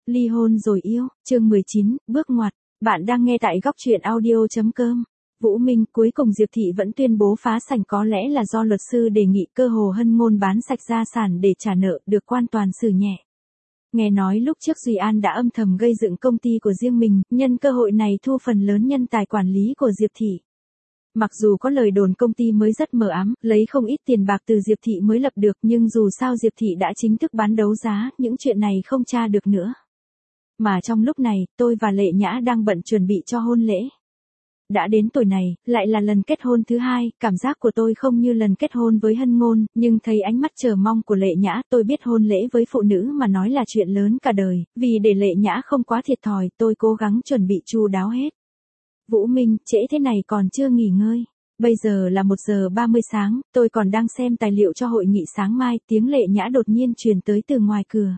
Ly hôn rồi yêu, chương 19, bước ngoặt. Bạn đang nghe tại góc truyện audio.com. Vũ Minh, cuối cùng Diệp Thị vẫn tuyên bố phá sảnh, có lẽ là do luật sư đề nghị cơ hồ hân ngôn bán sạch gia sản để trả nợ, được quan toàn xử nhẹ. Nghe nói lúc trước Duy An đã âm thầm gây dựng công ty của riêng mình, nhân cơ hội này thu phần lớn nhân tài quản lý của Diệp Thị. Mặc dù có lời đồn công ty mới rất mờ ám, lấy không ít tiền bạc từ Diệp Thị mới lập được, nhưng dù sao Diệp Thị đã chính thức bán đấu giá, những chuyện này không tra được nữa. Mà trong lúc này, tôi và Lệ Nhã đang bận chuẩn bị cho hôn lễ. Đã đến tuổi này, lại là lần kết hôn thứ hai, cảm giác của tôi không như lần kết hôn với Hân Ngôn, nhưng thấy ánh mắt chờ mong của Lệ Nhã, tôi biết hôn lễ với phụ nữ mà nói là chuyện lớn cả đời, vì để Lệ Nhã không quá thiệt thòi, tôi cố gắng chuẩn bị chu đáo hết. Vũ Minh, trễ thế này còn chưa nghỉ ngơi. Bây giờ là 1:30 sáng, tôi còn đang xem tài liệu cho hội nghị sáng mai, tiếng Lệ Nhã đột nhiên truyền tới từ ngoài cửa.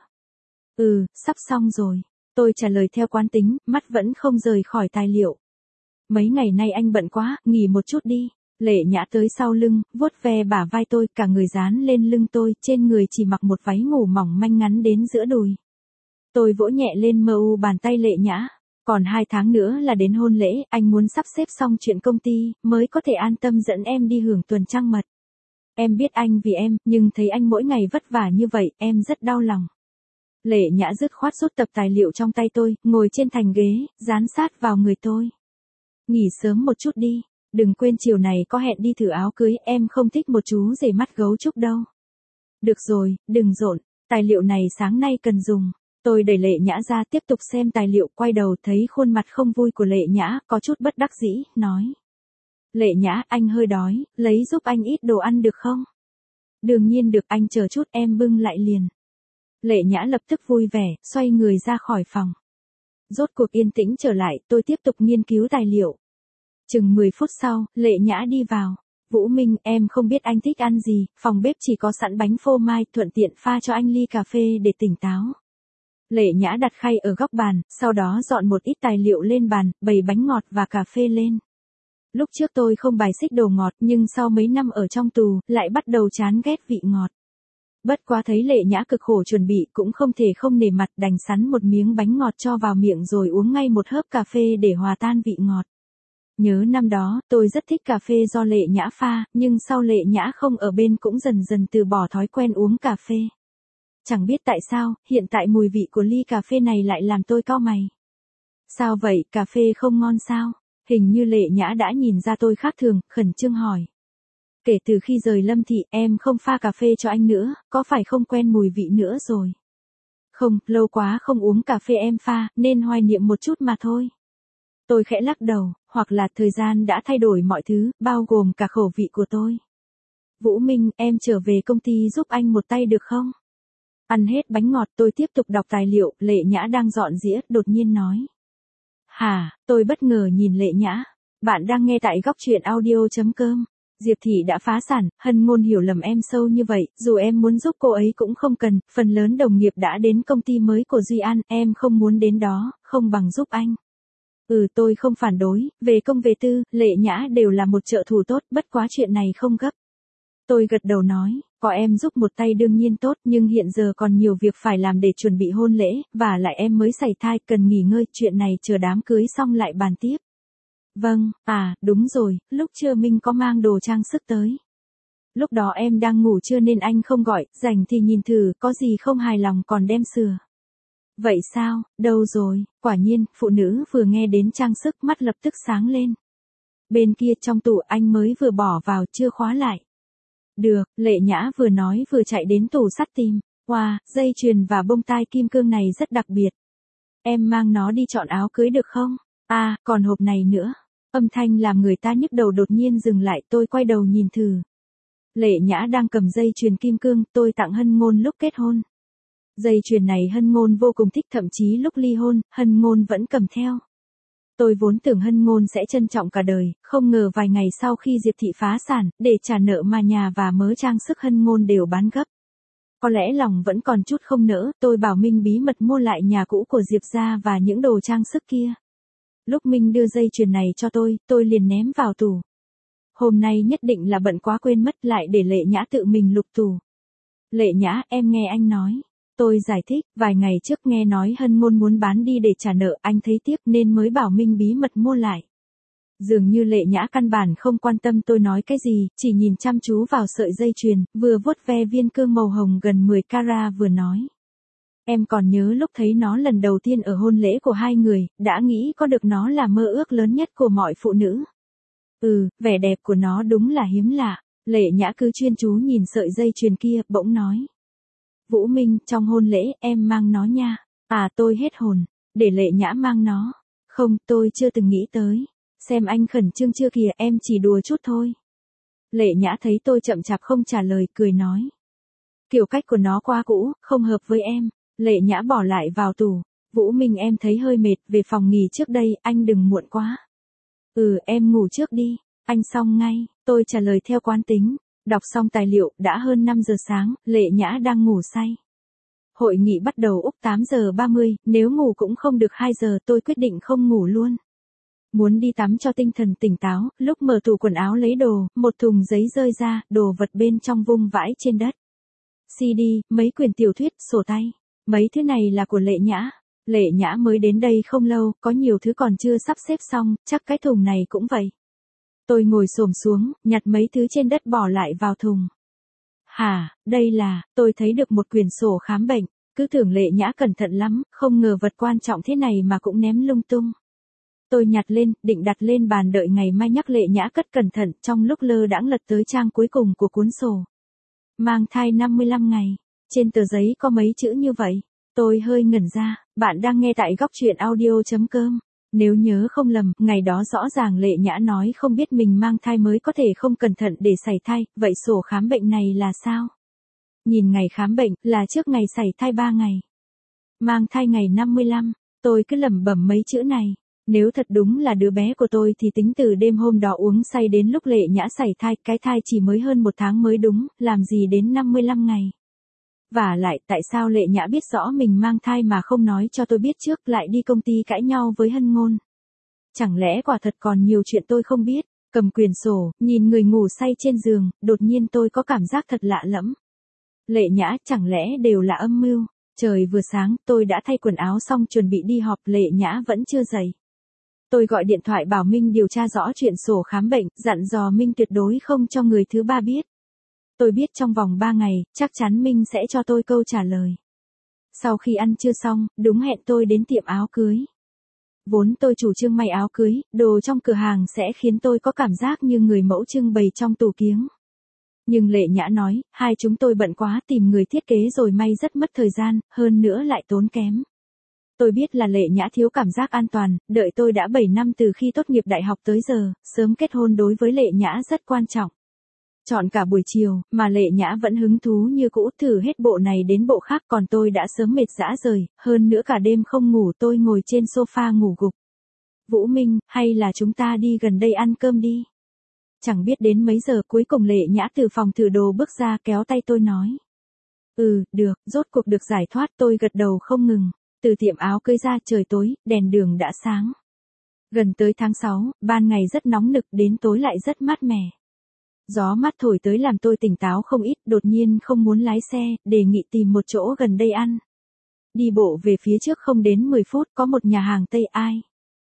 Sắp xong rồi. Tôi trả lời theo quán tính, mắt vẫn không rời khỏi tài liệu. Mấy ngày nay anh bận quá, nghỉ một chút đi. Lệ Nhã tới sau lưng, vuốt ve bả vai tôi, cả người dán lên lưng tôi, trên người chỉ mặc một váy ngủ mỏng manh ngắn đến giữa đùi. Tôi vỗ nhẹ lên mờ u bàn tay Lệ Nhã. Còn 2 tháng nữa là đến hôn lễ, anh muốn sắp xếp xong chuyện công ty, mới có thể an tâm dẫn em đi hưởng tuần trăng mật. Em biết anh vì em, nhưng thấy anh mỗi ngày vất vả như vậy, em rất đau lòng. Lệ Nhã dứt khoát rút tập tài liệu trong tay tôi, ngồi trên thành ghế, dán sát vào người tôi. Nghỉ sớm một chút đi, đừng quên chiều này có hẹn đi thử áo cưới, em không thích một chú rể mắt gấu trúc đâu. Được rồi, đừng rộn, tài liệu này sáng nay cần dùng. Tôi đẩy Lệ Nhã ra tiếp tục xem tài liệu, quay đầu thấy khuôn mặt không vui của Lệ Nhã, có chút bất đắc dĩ, nói. Lệ Nhã, anh hơi đói, lấy giúp anh ít đồ ăn được không? Đương nhiên được, anh chờ chút, em bưng lại liền. Lệ Nhã lập tức vui vẻ, xoay người ra khỏi phòng. Rốt cuộc yên tĩnh trở lại, tôi tiếp tục nghiên cứu tài liệu. Chừng 10 phút sau, Lệ Nhã đi vào. Vũ Minh, em không biết anh thích ăn gì, phòng bếp chỉ có sẵn bánh phô mai, thuận tiện pha cho anh ly cà phê để tỉnh táo. Lệ Nhã đặt khay ở góc bàn, sau đó dọn một ít tài liệu lên bàn, bày bánh ngọt và cà phê lên. Lúc trước tôi không bài xích đồ ngọt, nhưng sau mấy năm ở trong tù, lại bắt đầu chán ghét vị ngọt. Bất quá thấy Lệ Nhã cực khổ chuẩn bị, cũng không thể không nể mặt, đành sắn một miếng bánh ngọt cho vào miệng rồi uống ngay một hớp cà phê để hòa tan vị ngọt. Nhớ năm đó, tôi rất thích cà phê do Lệ Nhã pha, nhưng sau Lệ Nhã không ở bên cũng dần dần từ bỏ thói quen uống cà phê. Chẳng biết tại sao, hiện tại mùi vị của ly cà phê này lại làm tôi cau mày. Sao vậy, cà phê không ngon sao? Hình như Lệ Nhã đã nhìn ra tôi khác thường, khẩn trương hỏi. Kể từ khi rời Lâm Thị, em không pha cà phê cho anh nữa, có phải không quen mùi vị nữa rồi? Không, lâu quá không uống cà phê em pha, nên hoài niệm một chút mà thôi. Tôi khẽ lắc đầu, hoặc là thời gian đã thay đổi mọi thứ, bao gồm cả khẩu vị của tôi. Vũ Minh, em trở về công ty giúp anh một tay được không? Ăn hết bánh ngọt, tôi tiếp tục đọc tài liệu, Lệ Nhã đang dọn dĩa, đột nhiên nói. Hả, tôi bất ngờ nhìn Lệ Nhã. Bạn đang nghe tại góc truyện audio.com. Diệp Thị đã phá sản, Hân Ngôn hiểu lầm em sâu như vậy, dù em muốn giúp cô ấy cũng không cần, phần lớn đồng nghiệp đã đến công ty mới của Duy An, em không muốn đến đó, không bằng giúp anh. Tôi không phản đối, về công về tư, Lệ Nhã đều là một trợ thủ tốt, bất quá chuyện này không gấp. Tôi gật đầu nói, có em giúp một tay đương nhiên tốt, nhưng hiện giờ còn nhiều việc phải làm để chuẩn bị hôn lễ, và lại em mới sảy thai, cần nghỉ ngơi, chuyện này chờ đám cưới xong lại bàn tiếp. Vâng, đúng rồi, lúc trưa Minh có mang đồ trang sức tới. Lúc đó em đang ngủ trưa nên anh không gọi, rảnh thì nhìn thử, có gì không hài lòng còn đem sửa. Vậy sao, đâu rồi, quả nhiên, phụ nữ vừa nghe đến trang sức mắt lập tức sáng lên. Bên kia trong tủ anh mới vừa bỏ vào, chưa khóa lại. Được, Lệ Nhã vừa nói vừa chạy đến tủ sắt tìm. Wow, dây chuyền và bông tai kim cương này rất đặc biệt. Em mang nó đi chọn áo cưới được không? Còn hộp này nữa. Âm thanh làm người ta nhức đầu đột nhiên dừng lại, tôi quay đầu nhìn thử. Lệ Nhã đang cầm dây chuyền kim cương, tôi tặng Hân Ngôn lúc kết hôn. Dây chuyền này Hân Ngôn vô cùng thích, thậm chí lúc ly hôn, Hân Ngôn vẫn cầm theo. Tôi vốn tưởng Hân Ngôn sẽ trân trọng cả đời, không ngờ vài ngày sau khi Diệp Thị phá sản, để trả nợ mà nhà và mớ trang sức Hân Ngôn đều bán gấp. Có lẽ lòng vẫn còn chút không nỡ, tôi bảo Minh bí mật mua lại nhà cũ của Diệp gia và những đồ trang sức kia. Lúc Minh đưa dây chuyền này cho tôi liền ném vào tủ. Hôm nay nhất định là bận quá quên mất, lại để Lệ Nhã tự mình lục tủ. Lệ Nhã, em nghe anh nói. Tôi giải thích, vài ngày trước nghe nói Hân Ngôn muốn bán đi để trả nợ, anh thấy tiếc nên mới bảo Minh bí mật mua lại. Dường như Lệ Nhã căn bản không quan tâm tôi nói cái gì, chỉ nhìn chăm chú vào sợi dây chuyền, vừa vuốt ve viên cương màu hồng gần 10 carat vừa nói. Em còn nhớ lúc thấy nó lần đầu tiên ở hôn lễ của hai người, đã nghĩ có được nó là mơ ước lớn nhất của mọi phụ nữ. Vẻ đẹp của nó đúng là hiếm lạ. Lệ Nhã cứ chuyên chú nhìn sợi dây chuyền kia, bỗng nói. Vũ Minh, trong hôn lễ, em mang nó nha. Tôi hết hồn. Để Lệ Nhã mang nó. Không, tôi chưa từng nghĩ tới. Xem anh khẩn trương chưa kìa, em chỉ đùa chút thôi. Lệ Nhã thấy tôi chậm chạp không trả lời, cười nói. Kiểu cách của nó quá cũ, không hợp với em. Lệ Nhã bỏ lại vào tủ. Vũ Minh, em thấy hơi mệt, về phòng nghỉ trước đây, anh đừng muộn quá. Em ngủ trước đi. Anh xong ngay, tôi trả lời theo quán tính. Đọc xong tài liệu, đã hơn 5 giờ sáng, Lệ Nhã đang ngủ say. Hội nghị bắt đầu Úc 8 giờ 30, nếu ngủ cũng không được 2 giờ, tôi quyết định không ngủ luôn. Muốn đi tắm cho tinh thần tỉnh táo, lúc mở tủ quần áo lấy đồ, một thùng giấy rơi ra, đồ vật bên trong vung vãi trên đất. CD, mấy quyển tiểu thuyết, sổ tay. Mấy thứ này là của Lệ Nhã. Lệ Nhã mới đến đây không lâu, có nhiều thứ còn chưa sắp xếp xong, chắc cái thùng này cũng vậy. Tôi ngồi xổm xuống, nhặt mấy thứ trên đất bỏ lại vào thùng. Đây là, tôi thấy được một quyển sổ khám bệnh, cứ tưởng Lệ Nhã cẩn thận lắm, không ngờ vật quan trọng thế này mà cũng ném lung tung. Tôi nhặt lên, định đặt lên bàn đợi ngày mai nhắc Lệ Nhã cất cẩn thận, trong lúc lơ đãng lật tới trang cuối cùng của cuốn sổ. Mang thai 55 ngày, trên tờ giấy có mấy chữ như vậy. Tôi hơi ngẩn ra, bạn đang nghe tại góc truyện audio.com. Nếu nhớ không lầm, ngày đó rõ ràng Lệ Nhã nói không biết mình mang thai mới có thể không cẩn thận để sảy thai, vậy sổ khám bệnh này là sao? Nhìn ngày khám bệnh, là trước ngày sảy thai 3 ngày. Mang thai ngày 55, tôi cứ lẩm bẩm mấy chữ này. Nếu thật đúng là đứa bé của tôi thì tính từ đêm hôm đó uống say đến lúc Lệ Nhã sảy thai, cái thai chỉ mới hơn 1 tháng mới đúng, làm gì đến 55 ngày. Vả lại, tại sao Lệ Nhã biết rõ mình mang thai mà không nói cho tôi biết trước, lại đi công ty cãi nhau với Hân Ngôn? Chẳng lẽ quả thật còn nhiều chuyện tôi không biết? Cầm quyển sổ, nhìn người ngủ say trên giường, đột nhiên tôi có cảm giác thật lạ lẫm. Lệ Nhã, chẳng lẽ đều là âm mưu? Trời vừa sáng, tôi đã thay quần áo xong chuẩn bị đi họp, Lệ Nhã vẫn chưa dậy. Tôi gọi điện thoại bảo Minh điều tra rõ chuyện sổ khám bệnh, dặn dò Minh tuyệt đối không cho người thứ ba biết. Tôi biết trong vòng 3 ngày, chắc chắn Minh sẽ cho tôi câu trả lời. Sau khi ăn trưa xong, đúng hẹn tôi đến tiệm áo cưới. Vốn tôi chủ trương may áo cưới, đồ trong cửa hàng sẽ khiến tôi có cảm giác như người mẫu trưng bày trong tủ kiếng. Nhưng Lệ Nhã nói, hai chúng tôi bận quá tìm người thiết kế rồi may rất mất thời gian, hơn nữa lại tốn kém. Tôi biết là Lệ Nhã thiếu cảm giác an toàn, đợi tôi đã 7 năm từ khi tốt nghiệp đại học tới giờ, sớm kết hôn đối với Lệ Nhã rất quan trọng. Chọn cả buổi chiều, mà Lệ Nhã vẫn hứng thú như cũ, thử hết bộ này đến bộ khác, còn tôi đã sớm mệt rã rời, hơn nữa cả đêm không ngủ, tôi ngồi trên sofa ngủ gục. Vũ Minh, hay là chúng ta đi gần đây ăn cơm đi? Chẳng biết đến mấy giờ, cuối cùng Lệ Nhã từ phòng thử đồ bước ra, kéo tay tôi nói. Được, rốt cuộc được giải thoát, tôi gật đầu không ngừng. Từ tiệm áo cưới ra, trời tối, đèn đường đã sáng. Gần tới tháng 6, ban ngày rất nóng nực, đến tối lại rất mát mẻ. Gió mát thổi tới làm tôi tỉnh táo không ít, đột nhiên không muốn lái xe, đề nghị tìm một chỗ gần đây ăn. Đi bộ về phía trước không đến 10 phút, có một nhà hàng Tây Ai.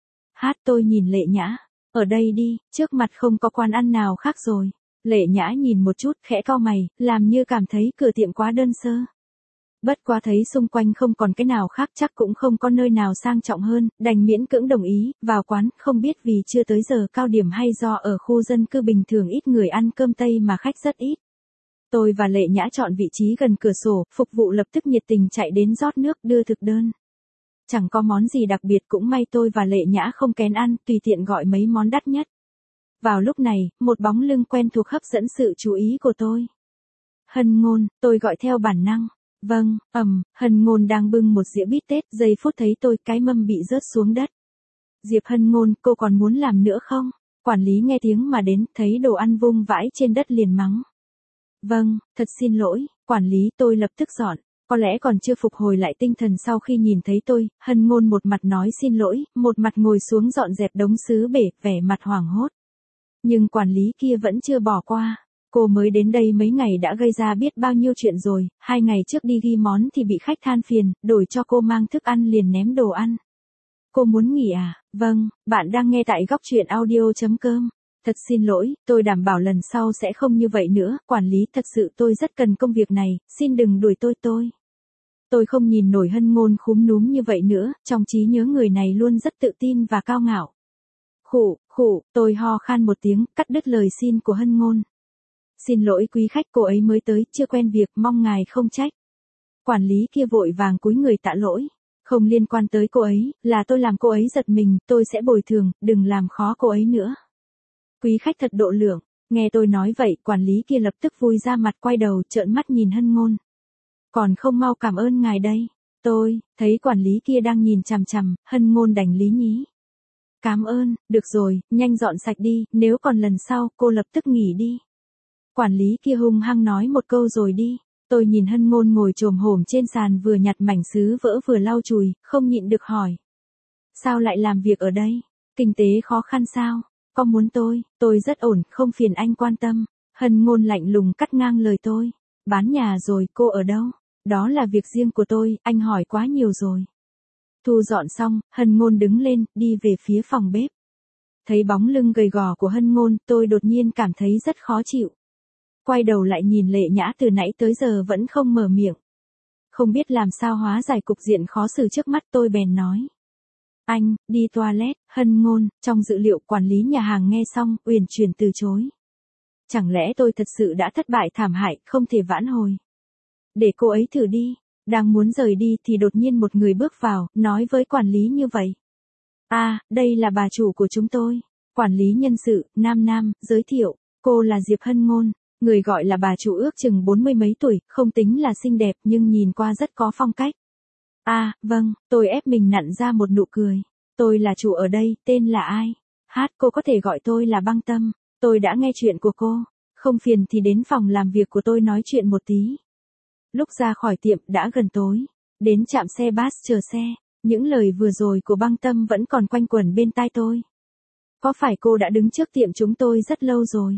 Tôi nhìn Lệ Nhã, ở đây đi, trước mặt không có quán ăn nào khác rồi. Lệ Nhã nhìn một chút, khẽ cau mày, làm như cảm thấy cửa tiệm quá đơn sơ. Bất quá thấy xung quanh không còn cái nào khác, chắc cũng không có nơi nào sang trọng hơn, đành miễn cưỡng đồng ý, vào quán, không biết vì chưa tới giờ cao điểm hay do ở khu dân cư bình thường ít người ăn cơm Tây mà khách rất ít. Tôi và Lệ Nhã chọn vị trí gần cửa sổ, phục vụ lập tức nhiệt tình chạy đến rót nước đưa thực đơn. Chẳng có món gì đặc biệt, cũng may tôi và Lệ Nhã không kén ăn, tùy tiện gọi mấy món đắt nhất. Vào lúc này, một bóng lưng quen thuộc hấp dẫn sự chú ý của tôi. Hân Ngôn, tôi gọi theo bản năng. Vâng, Hân Ngôn đang bưng một dĩa bít tết, giây phút thấy tôi, cái mâm bị rớt xuống đất. Diệp Hân Ngôn, cô còn muốn làm nữa không? Quản lý nghe tiếng mà đến, thấy đồ ăn vung vãi trên đất liền mắng. Vâng, thật xin lỗi, quản lý, tôi lập tức dọn. Có lẽ còn chưa phục hồi lại tinh thần sau khi nhìn thấy tôi, Hân Ngôn một mặt nói xin lỗi, một mặt ngồi xuống dọn dẹp đống sứ bể, vẻ mặt hoảng hốt. Nhưng quản lý kia vẫn chưa bỏ qua. Cô mới đến đây mấy ngày đã gây ra biết bao nhiêu chuyện rồi, 2 ngày trước đi ghi món thì bị khách than phiền, đổi cho cô mang thức ăn liền ném đồ ăn. Cô muốn nghỉ à? Vâng, bạn đang nghe tại góc truyện audio.com. Thật xin lỗi, tôi đảm bảo lần sau sẽ không như vậy nữa, quản lý thật sự tôi rất cần công việc này, xin đừng đuổi tôi. Tôi không nhìn nổi Hân Ngôn khúm núm như vậy nữa, trong trí nhớ người này luôn rất tự tin và cao ngạo. Khụ, tôi ho khan một tiếng, cắt đứt lời xin của Hân Ngôn. Xin lỗi quý khách, cô ấy mới tới, chưa quen việc, mong ngài không trách. Quản lý kia vội vàng cúi người tạ lỗi. Không liên quan tới cô ấy, là tôi làm cô ấy giật mình, tôi sẽ bồi thường, đừng làm khó cô ấy nữa. Quý khách thật độ lượng, nghe tôi nói vậy, quản lý kia lập tức vui ra mặt quay đầu trợn mắt nhìn Hân Ngôn. Còn không mau cảm ơn ngài đây. Tôi, thấy quản lý kia đang nhìn chằm chằm, Hân Ngôn đành lý nhí. Cảm ơn, được rồi, nhanh dọn sạch đi, nếu còn lần sau, cô lập tức nghỉ đi. Quản lý kia hung hăng nói một câu rồi đi. Tôi nhìn Hân Ngôn ngồi chồm hổm trên sàn vừa nhặt mảnh sứ vỡ vừa lau chùi, không nhịn được hỏi. Sao lại làm việc ở đây? Kinh tế khó khăn sao? Có muốn tôi rất ổn, không phiền anh quan tâm. Hân Ngôn lạnh lùng cắt ngang lời tôi. Bán nhà rồi, cô ở đâu? Đó là việc riêng của tôi, anh hỏi quá nhiều rồi. Thu dọn xong, Hân Ngôn đứng lên, đi về phía phòng bếp. Thấy bóng lưng gầy gò của Hân Ngôn, tôi đột nhiên cảm thấy rất khó chịu. Quay đầu lại nhìn Lệ Nhã từ nãy tới giờ vẫn không mở miệng. Không biết làm sao hóa giải cục diện khó xử trước mắt, tôi bèn nói. Anh, đi toilet. Hân Ngôn, trong dự liệu quản lý nhà hàng nghe xong, uyển chuyển từ chối. Chẳng lẽ tôi thật sự đã thất bại thảm hại, không thể vãn hồi. Để cô ấy thử đi. Đang muốn rời đi thì đột nhiên một người bước vào, nói với quản lý như vậy. Đây là bà chủ của chúng tôi. Quản lý nhân sự, Nam, giới thiệu, cô là Diệp Hân Ngôn. Người gọi là bà chủ ước chừng 40 mấy tuổi, không tính là xinh đẹp nhưng nhìn qua rất có phong cách. Vâng, tôi ép mình nặn ra một nụ cười. Tôi là chủ ở đây, tên là ai? Cô có thể gọi tôi là Băng Tâm. Tôi đã nghe chuyện của cô. Không phiền thì đến phòng làm việc của tôi nói chuyện một tí. Lúc ra khỏi tiệm đã gần tối. Đến trạm xe bus chờ xe. Những lời vừa rồi của Băng Tâm vẫn còn quanh quẩn bên tai tôi. Có phải cô đã đứng trước tiệm chúng tôi rất lâu rồi?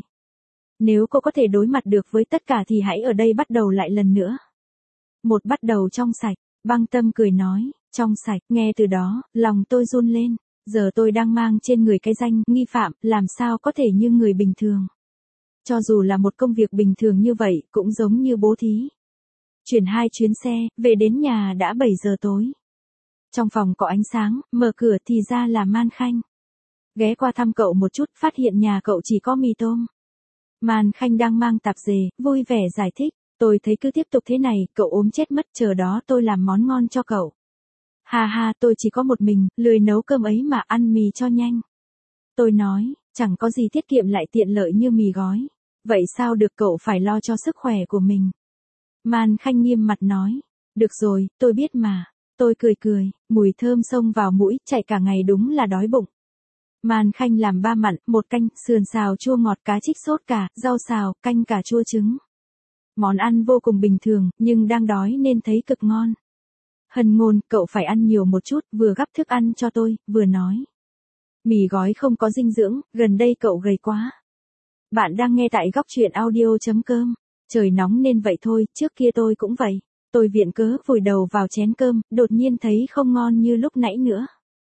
Nếu cô có thể đối mặt được với tất cả thì hãy ở đây bắt đầu lại lần nữa. Một bắt đầu trong sạch, Băng Tâm cười nói, trong sạch, nghe từ đó, lòng tôi run lên. Giờ tôi đang mang trên người cái danh nghi phạm, làm sao có thể như người bình thường. Cho dù là một công việc bình thường như vậy, cũng giống như bố thí. Chuyển 2 chuyến xe, về đến nhà đã 7 giờ tối. Trong phòng có ánh sáng, mở cửa thì ra là Man Khanh. Ghé qua thăm cậu một chút, phát hiện nhà cậu chỉ có mì tôm. Man Khanh đang mang tạp dề, vui vẻ giải thích. Tôi thấy cứ tiếp tục thế này, cậu ốm chết mất, chờ đó tôi làm món ngon cho cậu. Ha, tôi chỉ có một mình, lười nấu cơm ấy mà ăn mì cho nhanh. Tôi nói, chẳng có gì tiết kiệm lại tiện lợi như mì gói. Vậy sao được, cậu phải lo cho sức khỏe của mình. Man Khanh nghiêm mặt nói, được rồi, tôi biết mà. Tôi cười, mùi thơm xông vào mũi, chạy cả ngày đúng là đói bụng. Man Khanh làm 3 mặn, 1 canh, sườn xào chua ngọt, cá trích sốt cà, rau xào, canh cà chua trứng. Món ăn vô cùng bình thường, nhưng đang đói nên thấy cực ngon. Hân Ngôn, cậu phải ăn nhiều một chút, vừa gắp thức ăn cho tôi, vừa nói. Mì gói không có dinh dưỡng, gần đây cậu gầy quá. Bạn đang nghe tại góc truyện audio.com. Trời nóng nên vậy thôi, trước kia tôi cũng vậy. Tôi viện cớ vùi đầu vào chén cơm, đột nhiên thấy không ngon như lúc nãy nữa.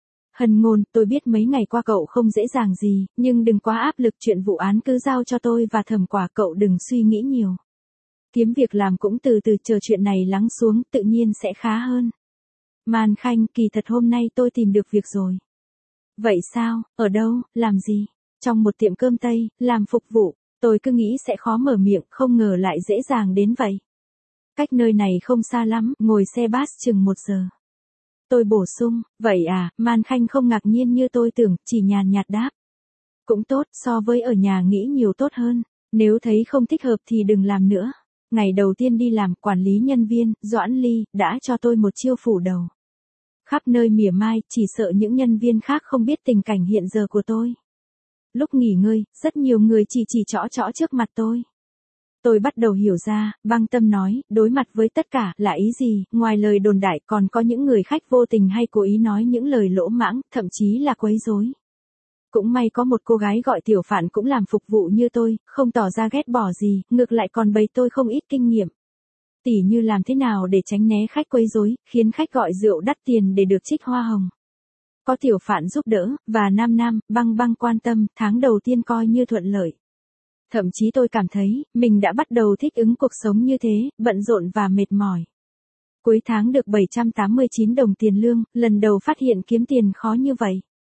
Hân Ngôn, tôi biết mấy ngày qua cậu không dễ dàng gì, nhưng đừng quá áp lực, chuyện vụ án cứ giao cho tôi và Thẩm Quả, cậu đừng suy nghĩ nhiều. Kiếm việc làm cũng từ từ, chờ chuyện này lắng xuống, tự nhiên sẽ khá hơn. Man Khanh, kỳ thật hôm nay tôi tìm được việc rồi. Vậy sao, ở đâu, làm gì? Trong một tiệm cơm Tây, làm phục vụ. Tôi cứ nghĩ sẽ khó mở miệng, không ngờ lại dễ dàng đến vậy. Cách nơi này không xa lắm, ngồi xe bus chừng 1 giờ. Tôi bổ sung, vậy à, Man Khanh không ngạc nhiên như tôi tưởng, chỉ nhàn nhạt đáp. Cũng tốt, so với ở nhà nghĩ nhiều tốt hơn. Nếu thấy không thích hợp thì đừng làm nữa. Ngày đầu tiên đi làm, quản lý nhân viên, Doãn Ly, đã cho tôi một chiêu phủ đầu. Khắp nơi mỉa mai, chỉ sợ những nhân viên khác không biết tình cảnh hiện giờ của tôi. Lúc nghỉ ngơi, rất nhiều người chỉ chõ trước mặt tôi. Tôi bắt đầu hiểu ra, Băng Tâm nói, đối mặt với tất cả, là ý gì, ngoài lời đồn đại còn có những người khách vô tình hay cố ý nói những lời lỗ mãng, thậm chí là quấy rối. Cũng may có một cô gái gọi Tiểu Phạn cũng làm phục vụ như tôi, không tỏ ra ghét bỏ gì, ngược lại còn bày tôi không ít kinh nghiệm. Tỉ như làm thế nào để tránh né khách quấy rối, khiến khách gọi rượu đắt tiền để được trích hoa hồng. Có Tiểu Phạn giúp đỡ, và Nam Băng quan tâm, tháng đầu tiên coi như thuận lợi. Thậm chí tôi cảm thấy, mình đã bắt đầu thích ứng cuộc sống như thế, bận rộn và mệt mỏi. Cuối tháng được 789 đồng tiền lương, lần đầu phát hiện kiếm tiền khó như vậy.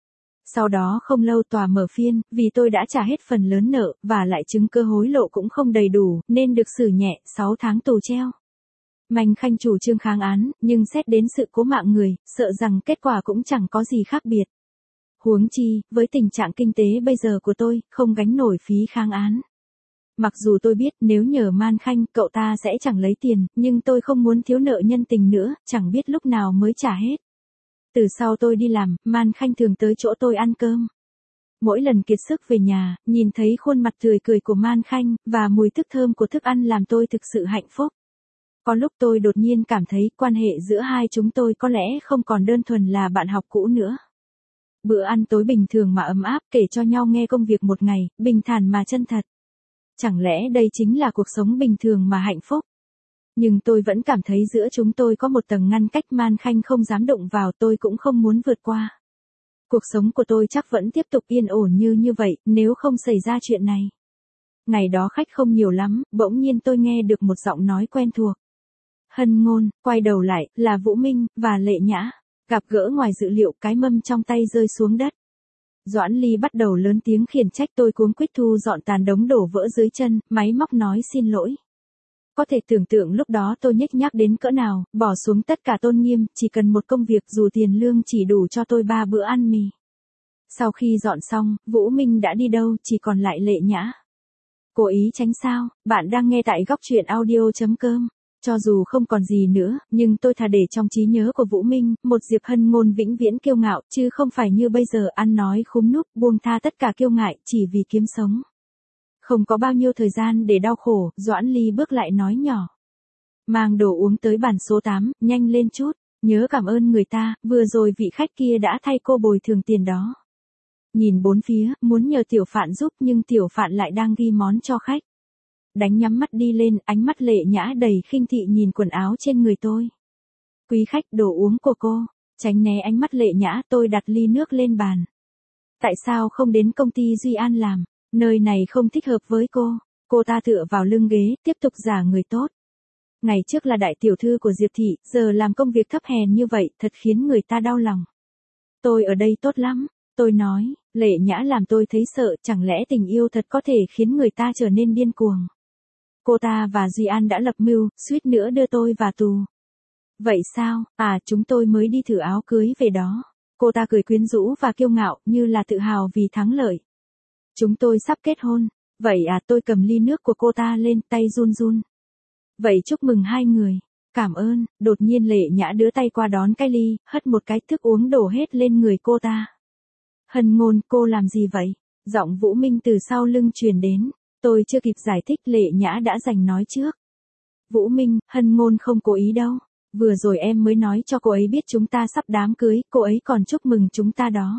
Sau đó không lâu tòa mở phiên, vì tôi đã trả hết phần lớn nợ, và lại chứng cứ hối lộ cũng không đầy đủ, nên được xử nhẹ, 6 tháng tù treo. Manh Khanh chủ trương kháng án, nhưng xét đến sự cố mạng người, sợ rằng kết quả cũng chẳng có gì khác biệt. Huống chi, với tình trạng kinh tế bây giờ của tôi, không gánh nổi phí kháng án. Mặc dù tôi biết nếu nhờ Man Khanh, cậu ta sẽ chẳng lấy tiền, nhưng tôi không muốn thiếu nợ nhân tình nữa, chẳng biết lúc nào mới trả hết. Từ sau tôi đi làm, Man Khanh thường tới chỗ tôi ăn cơm. Mỗi lần kiệt sức về nhà, nhìn thấy khuôn mặt tươi cười của Man Khanh, và mùi thức thơm của thức ăn làm tôi thực sự hạnh phúc. Có lúc tôi đột nhiên cảm thấy quan hệ giữa hai chúng tôi có lẽ không còn đơn thuần là bạn học cũ nữa. Bữa ăn tối bình thường mà ấm áp, kể cho nhau nghe công việc một ngày, bình thản mà chân thật. Chẳng lẽ đây chính là cuộc sống bình thường mà hạnh phúc? Nhưng tôi vẫn cảm thấy giữa chúng tôi có một tầng ngăn cách Man Khanh không dám động vào, tôi cũng không muốn vượt qua. Cuộc sống của tôi chắc vẫn tiếp tục yên ổn như vậy, nếu không xảy ra chuyện này. Ngày đó khách không nhiều lắm, bỗng nhiên tôi nghe được một giọng nói quen thuộc. Hân Ngôn, quay đầu lại, là Vũ Minh, và Lệ Nhã. Gặp gỡ ngoài dự liệu, cái mâm trong tay rơi xuống đất. Doãn Ly bắt đầu lớn tiếng khiển trách tôi, cuống quýt thu dọn tàn đống đổ vỡ dưới chân, máy móc nói xin lỗi. Có thể tưởng tượng lúc đó tôi nhếch nhác đến cỡ nào, bỏ xuống tất cả tôn nghiêm, chỉ cần một công việc dù tiền lương chỉ đủ cho tôi 3 bữa ăn mì. Sau khi dọn xong, Vũ Minh đã đi đâu, chỉ còn lại Lệ Nhã. Cố ý tránh sao? Bạn đang nghe tại góc truyện audio.com. Cho dù không còn gì nữa, nhưng tôi thà để trong trí nhớ của Vũ Minh, một Diệp Hân Ngôn vĩnh viễn kiêu ngạo, chứ không phải như bây giờ ăn nói khúm núp, buông tha tất cả kiêu ngại, chỉ vì kiếm sống. Không có bao nhiêu thời gian để đau khổ, Doãn Ly bước lại nói nhỏ. Mang đồ uống tới bàn số 8, nhanh lên chút, nhớ cảm ơn người ta, vừa rồi vị khách kia đã thay cô bồi thường tiền đó. Nhìn bốn phía, muốn nhờ Tiểu Phạn giúp nhưng Tiểu Phạn lại đang ghi món cho khách. Đánh nhắm mắt đi lên, ánh mắt Lệ Nhã đầy khinh thị nhìn quần áo trên người tôi. Quý khách, đồ uống của cô. Tránh né ánh mắt Lệ Nhã, tôi đặt ly nước lên bàn. Tại sao không đến công ty Duy An làm? Nơi này không thích hợp với cô. Cô ta tựa vào lưng ghế, tiếp tục giả người tốt. Ngày trước là đại tiểu thư của Diệp Thị, giờ làm công việc thấp hèn như vậy, thật khiến người ta đau lòng. Tôi ở đây tốt lắm. Tôi nói, Lệ Nhã làm tôi thấy sợ, chẳng lẽ tình yêu thật có thể khiến người ta trở nên điên cuồng. Cô ta và Duy An đã lập mưu, suýt nữa đưa tôi vào tù. Vậy sao? À, chúng tôi mới đi thử áo cưới về đó. Cô ta cười quyến rũ và kiêu ngạo, như là tự hào vì thắng lợi. Chúng tôi sắp kết hôn. Vậy à, tôi cầm ly nước của cô ta lên, tay run run. Vậy chúc mừng hai người. Cảm ơn. Đột nhiên Lệ Nhã đưa tay qua đón cái ly, hất một cái thức uống đổ hết lên người cô ta. Hân Ngôn, cô làm gì vậy? Giọng Vũ Minh từ sau lưng truyền đến. Tôi chưa kịp giải thích, Lệ Nhã đã giành nói trước. Vũ Minh, Hân Ngôn không cố ý đâu. Vừa rồi em mới nói cho cô ấy biết chúng ta sắp đám cưới, cô ấy còn chúc mừng chúng ta đó.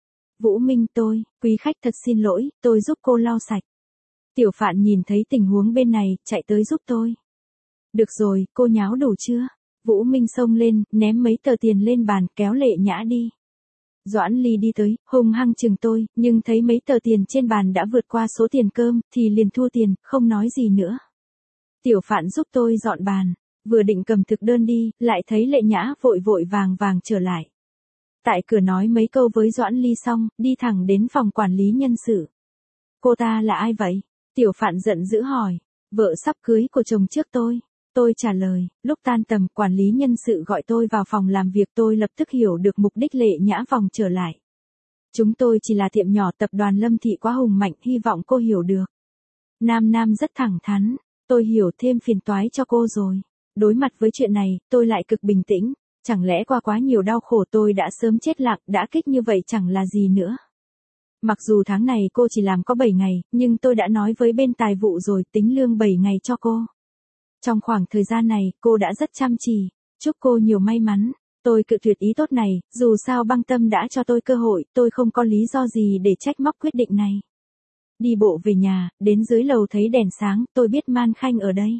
Vũ Minh, quý khách thật xin lỗi, tôi giúp cô lau sạch. Tiểu Phạn nhìn thấy tình huống bên này, chạy tới giúp tôi. Được rồi, cô nháo đủ chưa? Vũ Minh xông lên, ném mấy tờ tiền lên bàn, kéo Lệ Nhã đi. Doãn Ly đi tới, hung hăng chừng tôi, nhưng thấy mấy tờ tiền trên bàn đã vượt qua số tiền cơm, thì liền thua tiền, không nói gì nữa. Tiểu Phạn giúp tôi dọn bàn, vừa định cầm thực đơn đi, lại thấy Lệ Nhã vội vàng trở lại. Tại cửa nói mấy câu với Doãn Ly xong, đi thẳng đến phòng quản lý nhân sự. Cô ta là ai vậy? Tiểu Phạn giận dữ hỏi. Vợ sắp cưới của chồng trước tôi. Tôi trả lời, lúc tan tầm, quản lý nhân sự gọi tôi vào phòng làm việc, tôi lập tức hiểu được mục đích Lệ Nhã vòng trở lại. Chúng tôi chỉ là tiệm nhỏ, tập đoàn Lâm Thị quá hùng mạnh, hy vọng cô hiểu được. Nam rất thẳng thắn, tôi hiểu, thêm phiền toái cho cô rồi. Đối mặt với chuyện này, tôi lại cực bình tĩnh, chẳng lẽ qua quá nhiều đau khổ tôi đã sớm chết lặng, đã kích như vậy chẳng là gì nữa. Mặc dù tháng này cô chỉ làm có 7 ngày, nhưng tôi đã nói với bên tài vụ rồi, tính lương 7 ngày cho cô. Trong khoảng thời gian này, cô đã rất chăm chỉ, chúc cô nhiều may mắn. Tôi cự tuyệt ý tốt này, dù sao băng tâm đã cho tôi cơ hội, tôi không có lý do gì để trách móc quyết định này. Đi bộ về nhà, đến dưới lầu thấy đèn sáng, tôi biết Man Khanh ở đây.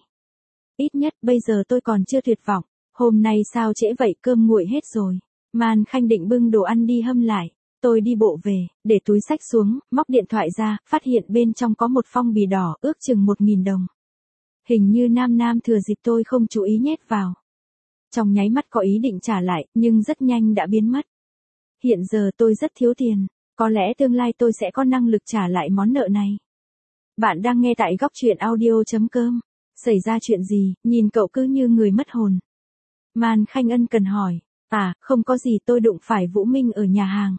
Ít nhất bây giờ tôi còn chưa tuyệt vọng. Hôm nay sao trễ vậy, cơm nguội hết rồi. Man Khanh định bưng đồ ăn đi hâm lại. Tôi đi bộ về, để túi xách xuống, móc điện thoại ra, phát hiện bên trong có một phong bì đỏ, ước chừng 1.000 đồng. Hình như Nam thừa dịp tôi không chú ý nhét vào. Trong nháy mắt có ý định trả lại, nhưng rất nhanh đã biến mất. Hiện giờ tôi rất thiếu tiền, có lẽ tương lai tôi sẽ có năng lực trả lại món nợ này. Bạn đang nghe tại góc truyện audio.com. Xảy ra chuyện gì, nhìn cậu cứ như người mất hồn. Man Khanh ân cần hỏi. À, không có gì, tôi đụng phải Vũ Minh ở nhà hàng.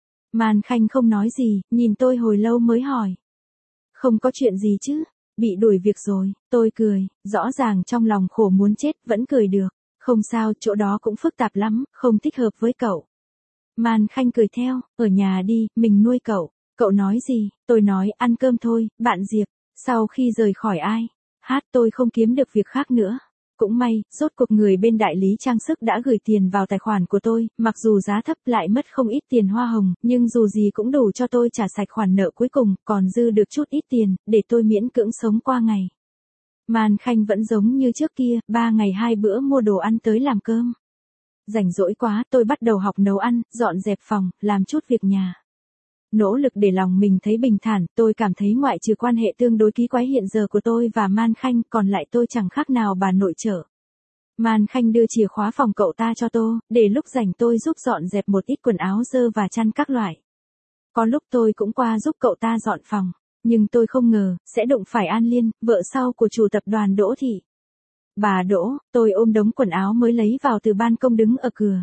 Man Khanh không nói gì, nhìn tôi hồi lâu mới hỏi. Không có chuyện gì chứ, bị đuổi việc rồi. Tôi cười, rõ ràng trong lòng khổ muốn chết, vẫn cười được. Không sao, chỗ đó cũng phức tạp lắm, không thích hợp với cậu. Man Khanh cười theo, ở nhà đi, mình nuôi cậu. Cậu nói gì? Tôi nói, ăn cơm thôi, bạn Diệp. Sau khi rời khỏi ai? Tôi không kiếm được việc khác nữa. Cũng may, rốt cuộc người bên đại lý trang sức đã gửi tiền vào tài khoản của tôi, mặc dù giá thấp lại mất không ít tiền hoa hồng, nhưng dù gì cũng đủ cho tôi trả sạch khoản nợ cuối cùng, còn dư được chút ít tiền, để tôi miễn cưỡng sống qua ngày. Man Khanh vẫn giống như trước kia, 3 ngày 2 bữa mua đồ ăn tới làm cơm. Rảnh rỗi quá, tôi bắt đầu học nấu ăn, dọn dẹp phòng, làm chút việc nhà. Nỗ lực để lòng mình thấy bình thản, tôi cảm thấy ngoại trừ quan hệ tương đối kỳ quái hiện giờ của tôi và Man Khanh, còn lại tôi chẳng khác nào bà nội trợ. Man Khanh đưa chìa khóa phòng cậu ta cho tôi, để lúc rảnh tôi giúp dọn dẹp một ít quần áo dơ và chăn các loại. Có lúc tôi cũng qua giúp cậu ta dọn phòng, nhưng tôi không ngờ, sẽ đụng phải An Liên, vợ sau của chủ tập đoàn Đỗ Thị. Bà Đỗ, tôi ôm đống quần áo mới lấy vào từ ban công đứng ở cửa.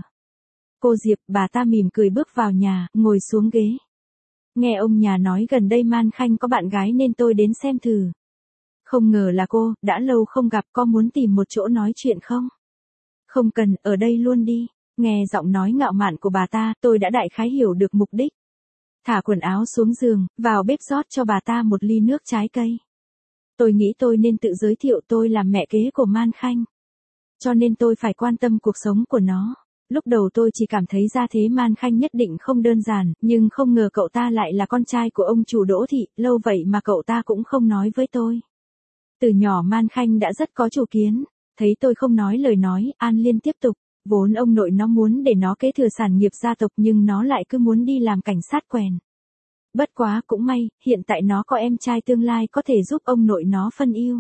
Cô Diệp, bà ta mỉm cười bước vào nhà, ngồi xuống ghế. Nghe ông nhà nói gần đây Man Khanh có bạn gái nên tôi đến xem thử. Không ngờ là cô, đã lâu không gặp, có muốn tìm một chỗ nói chuyện không? Không cần, ở đây luôn đi. Nghe giọng nói ngạo mạn của bà ta, tôi đã đại khái hiểu được mục đích. Thả quần áo xuống giường, vào bếp rót cho bà ta một ly nước trái cây. Tôi nghĩ tôi nên tự giới thiệu tôi là mẹ kế của Man Khanh. Cho nên tôi phải quan tâm cuộc sống của nó. Lúc đầu tôi chỉ cảm thấy ra thế Man Khanh nhất định không đơn giản, nhưng không ngờ cậu ta lại là con trai của ông chủ Đỗ Thị, lâu vậy mà cậu ta cũng không nói với tôi. Từ nhỏ Man Khanh đã rất có chủ kiến, thấy tôi không nói lời nói, An Liên tiếp tục, vốn ông nội nó muốn để nó kế thừa sản nghiệp gia tộc nhưng nó lại cứ muốn đi làm cảnh sát quèn. Bất quá cũng may, hiện tại nó có em trai tương lai có thể giúp ông nội nó phân ưu.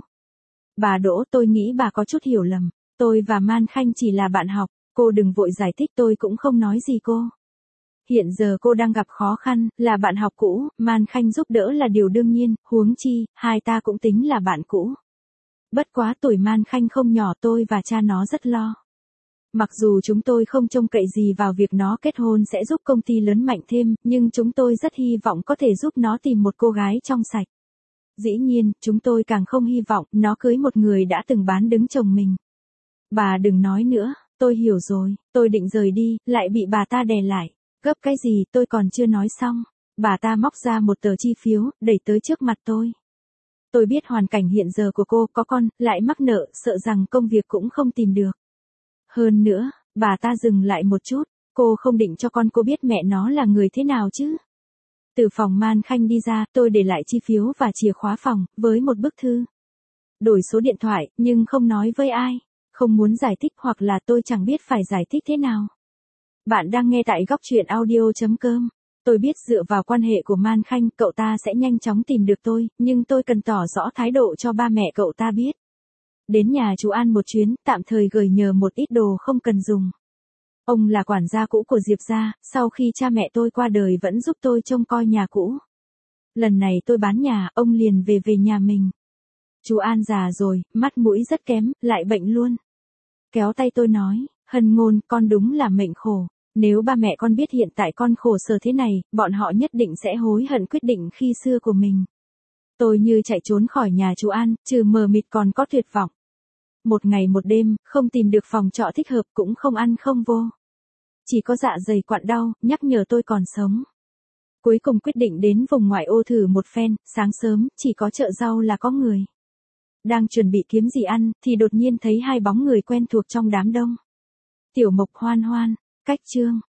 Bà Đỗ, tôi nghĩ bà có chút hiểu lầm, tôi và Man Khanh chỉ là bạn học. Cô đừng vội giải thích, tôi cũng không nói gì cô. Hiện giờ cô đang gặp khó khăn, là bạn học cũ, Man Khanh giúp đỡ là điều đương nhiên, huống chi, hai ta cũng tính là bạn cũ. Bất quá tuổi Man Khanh không nhỏ, tôi và cha nó rất lo. Mặc dù chúng tôi không trông cậy gì vào việc nó kết hôn sẽ giúp công ty lớn mạnh thêm, nhưng chúng tôi rất hy vọng có thể giúp nó tìm một cô gái trong sạch. Dĩ nhiên, chúng tôi càng không hy vọng nó cưới một người đã từng bán đứng chồng mình. Bà đừng nói nữa. Tôi hiểu rồi, tôi định rời đi, lại bị bà ta đè lại. Gấp cái gì, tôi còn chưa nói xong. Bà ta móc ra một tờ chi phiếu, đẩy tới trước mặt tôi. Tôi biết hoàn cảnh hiện giờ của cô, có con, lại mắc nợ, sợ rằng công việc cũng không tìm được. Hơn nữa, bà ta dừng lại một chút, cô không định cho con cô biết mẹ nó là người thế nào chứ. Từ phòng Man Khanh đi ra, tôi để lại chi phiếu và chìa khóa phòng, với một bức thư. Đổi số điện thoại, nhưng không nói với ai. Không muốn giải thích hoặc là tôi chẳng biết phải giải thích thế nào. Bạn đang nghe tại góc truyện audio.com. Tôi biết dựa vào quan hệ của Man Khanh, cậu ta sẽ nhanh chóng tìm được tôi, nhưng tôi cần tỏ rõ thái độ cho ba mẹ cậu ta biết. Đến nhà chú An một chuyến, tạm thời gửi nhờ một ít đồ không cần dùng. Ông là quản gia cũ của Diệp gia, sau khi cha mẹ tôi qua đời vẫn giúp tôi trông coi nhà cũ. Lần này tôi bán nhà, ông liền về nhà mình. Chú An già rồi, mắt mũi rất kém, lại bệnh luôn. Kéo tay tôi nói, Hân Ngôn, con đúng là mệnh khổ. Nếu ba mẹ con biết hiện tại con khổ sở thế này, bọn họ nhất định sẽ hối hận quyết định khi xưa của mình. Tôi như chạy trốn khỏi nhà chú An, trừ mờ mịt còn có tuyệt vọng. Một ngày một đêm, không tìm được phòng trọ thích hợp, cũng không ăn không vô. Chỉ có dạ dày quặn đau, nhắc nhở tôi còn sống. Cuối cùng quyết định đến vùng ngoại ô thử một phen, sáng sớm, chỉ có chợ rau là có người. Đang chuẩn bị kiếm gì ăn, thì đột nhiên thấy hai bóng người quen thuộc trong đám đông. Tiểu Mộc Hoan Hoan, cách chương.